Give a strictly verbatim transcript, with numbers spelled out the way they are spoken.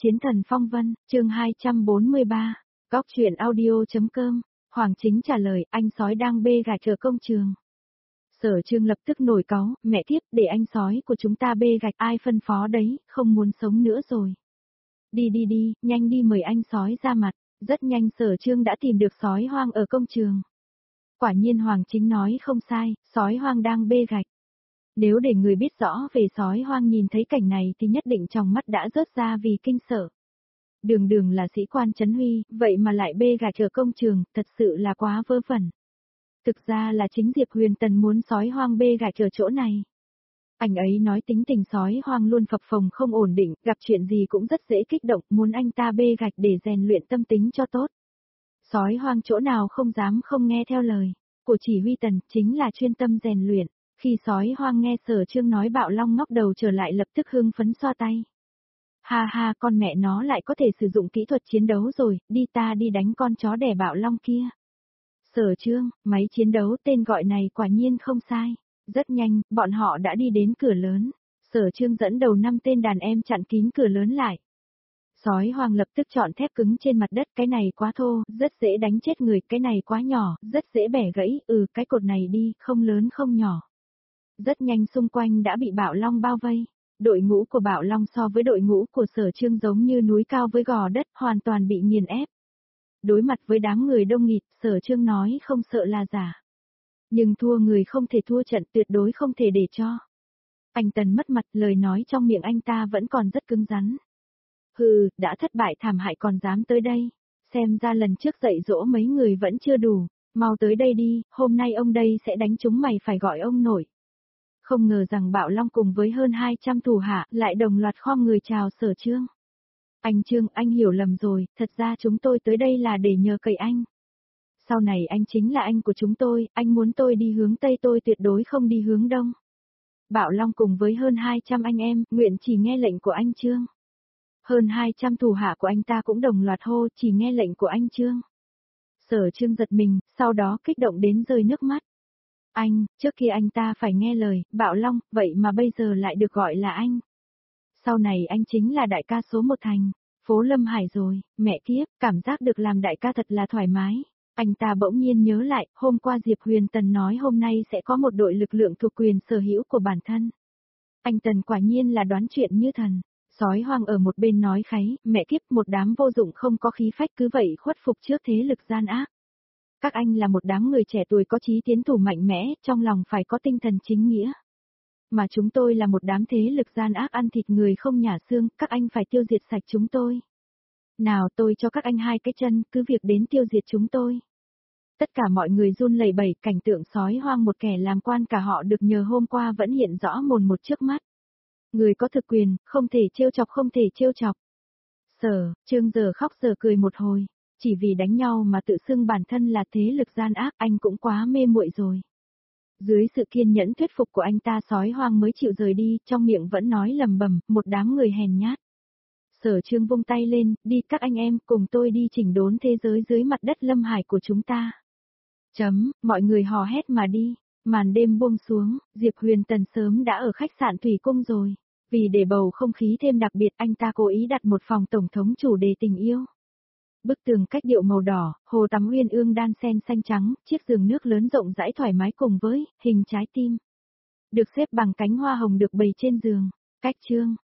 Chiến thần phong vân, chương hai trăm bốn mươi ba, góc truyện audio.com, Hoàng Chính trả lời, anh sói đang bê gạch ở công trường. Sở Trương lập tức nổi cáu, mẹ kiếp, để anh sói của chúng ta bê gạch, ai phân phó đấy, không muốn sống nữa rồi. Đi đi đi, nhanh đi mời anh sói ra mặt. Rất nhanh Sở Trương đã tìm được sói hoang ở công trường. Quả nhiên Hoàng Chính nói không sai, sói hoang đang bê gạch. Nếu để người biết rõ về sói hoang nhìn thấy cảnh này thì nhất định trong mắt đã rớt ra vì kinh sợ. Đường đường là sĩ quan Trấn Huy, vậy mà lại bê gạch ở công trường, thật sự là quá vớ vẩn. Thực ra là chính Diệp Huyền Tần muốn sói hoang bê gạch ở chỗ này. Anh ấy nói tính tình sói hoang luôn phập phồng không ổn định, gặp chuyện gì cũng rất dễ kích động, muốn anh ta bê gạch để rèn luyện tâm tính cho tốt. Sói hoang chỗ nào không dám không nghe theo lời của chỉ huy Tần, chính là chuyên tâm rèn luyện. Khi sói hoang nghe Sở Trương nói Bạo Long ngóc đầu trở lại lập tức hưng phấn xoa tay. Ha ha, con mẹ nó lại có thể sử dụng kỹ thuật chiến đấu rồi, đi ta đi đánh con chó đẻ Bạo Long kia. Sở Trương, máy chiến đấu tên gọi này quả nhiên không sai. Rất nhanh, bọn họ đã đi đến cửa lớn. Sở Trương dẫn đầu năm tên đàn em chặn kín cửa lớn lại. Sói hoang lập tức chọn thép cứng trên mặt đất, cái này quá thô, rất dễ đánh chết người, cái này quá nhỏ, rất dễ bẻ gãy, ừ cái cột này đi, không lớn không nhỏ. Rất nhanh xung quanh đã bị Bạo Long bao vây. Đội ngũ của Bạo Long so với đội ngũ của Sở Trương giống như núi cao với gò đất, hoàn toàn bị nghiền ép. Đối mặt với đám người đông nghịt, Sở Trương nói không sợ là giả. Nhưng thua người không thể thua trận, tuyệt đối không thể để cho anh Tần mất mặt, lời nói trong miệng anh ta vẫn còn rất cứng rắn. Hừ, đã thất bại thảm hại còn dám tới đây. Xem ra lần trước dạy dỗ mấy người vẫn chưa đủ, mau tới đây đi, hôm nay ông đây sẽ đánh chúng mày phải gọi ông nội. Không ngờ rằng Bạo Long cùng với hơn hai trăm thủ hạ lại đồng loạt khom người chào Sở Trương. Anh Trương, anh hiểu lầm rồi, thật ra chúng tôi tới đây là để nhờ cậy anh. Sau này anh chính là anh của chúng tôi, anh muốn tôi đi hướng Tây tôi tuyệt đối không đi hướng Đông. Bạo Long cùng với hơn hai trăm anh em, nguyện chỉ nghe lệnh của anh Trương. Hơn hai trăm thủ hạ của anh ta cũng đồng loạt hô, chỉ nghe lệnh của anh Trương. Sở Trương giật mình, sau đó kích động đến rơi nước mắt. Anh, trước kia anh ta phải nghe lời, Bạo Long, vậy mà bây giờ lại được gọi là anh. Sau này anh chính là đại ca số một thành, phố Lâm Hải rồi, mẹ kiếp, cảm giác được làm đại ca thật là thoải mái. Anh ta bỗng nhiên nhớ lại, hôm qua Diệp Huyền Tần nói hôm nay sẽ có một đội lực lượng thuộc quyền sở hữu của bản thân. Anh Tần quả nhiên là đoán chuyện như thần. Sói hoang ở một bên nói kháy, mẹ kiếp, một đám vô dụng không có khí phách cứ vậy khuất phục trước thế lực gian ác. Các anh là một đám người trẻ tuổi có chí tiến thủ mạnh mẽ, trong lòng phải có tinh thần chính nghĩa. Mà chúng tôi là một đám thế lực gian ác ăn thịt người không nhả xương, các anh phải tiêu diệt sạch chúng tôi. Nào tôi cho các anh hai cái chân, cứ việc đến tiêu diệt chúng tôi. Tất cả mọi người run lẩy bẩy, cảnh tượng sói hoang một kẻ làm quan cả họ được nhờ hôm qua vẫn hiện rõ mồn một trước mắt. Người có thực quyền, không thể trêu chọc không thể trêu chọc. Sở Trương giờ khóc giờ cười một hồi, chỉ vì đánh nhau mà tự xưng bản thân là thế lực gian ác, anh cũng quá mê muội rồi. Dưới sự kiên nhẫn thuyết phục của anh ta sói hoang mới chịu rời đi, trong miệng vẫn nói lầm bầm, một đám người hèn nhát. Sở Trương vung tay lên, đi các anh em, cùng tôi đi chỉnh đốn thế giới dưới mặt đất Lâm Hải của chúng ta. Chấm, mọi người hò hét mà đi. Màn đêm buông xuống, Diệp Huyền Tần sớm đã ở khách sạn Thủy Cung rồi. Vì để bầu không khí thêm đặc biệt, anh ta cố ý đặt một phòng tổng thống chủ đề tình yêu. Bức tường cách điệu màu đỏ, hồ tắm uyên ương đan sen xanh trắng, chiếc giường nước lớn rộng rãi thoải mái cùng với hình trái tim được xếp bằng cánh hoa hồng được bày trên giường. Cách Trương,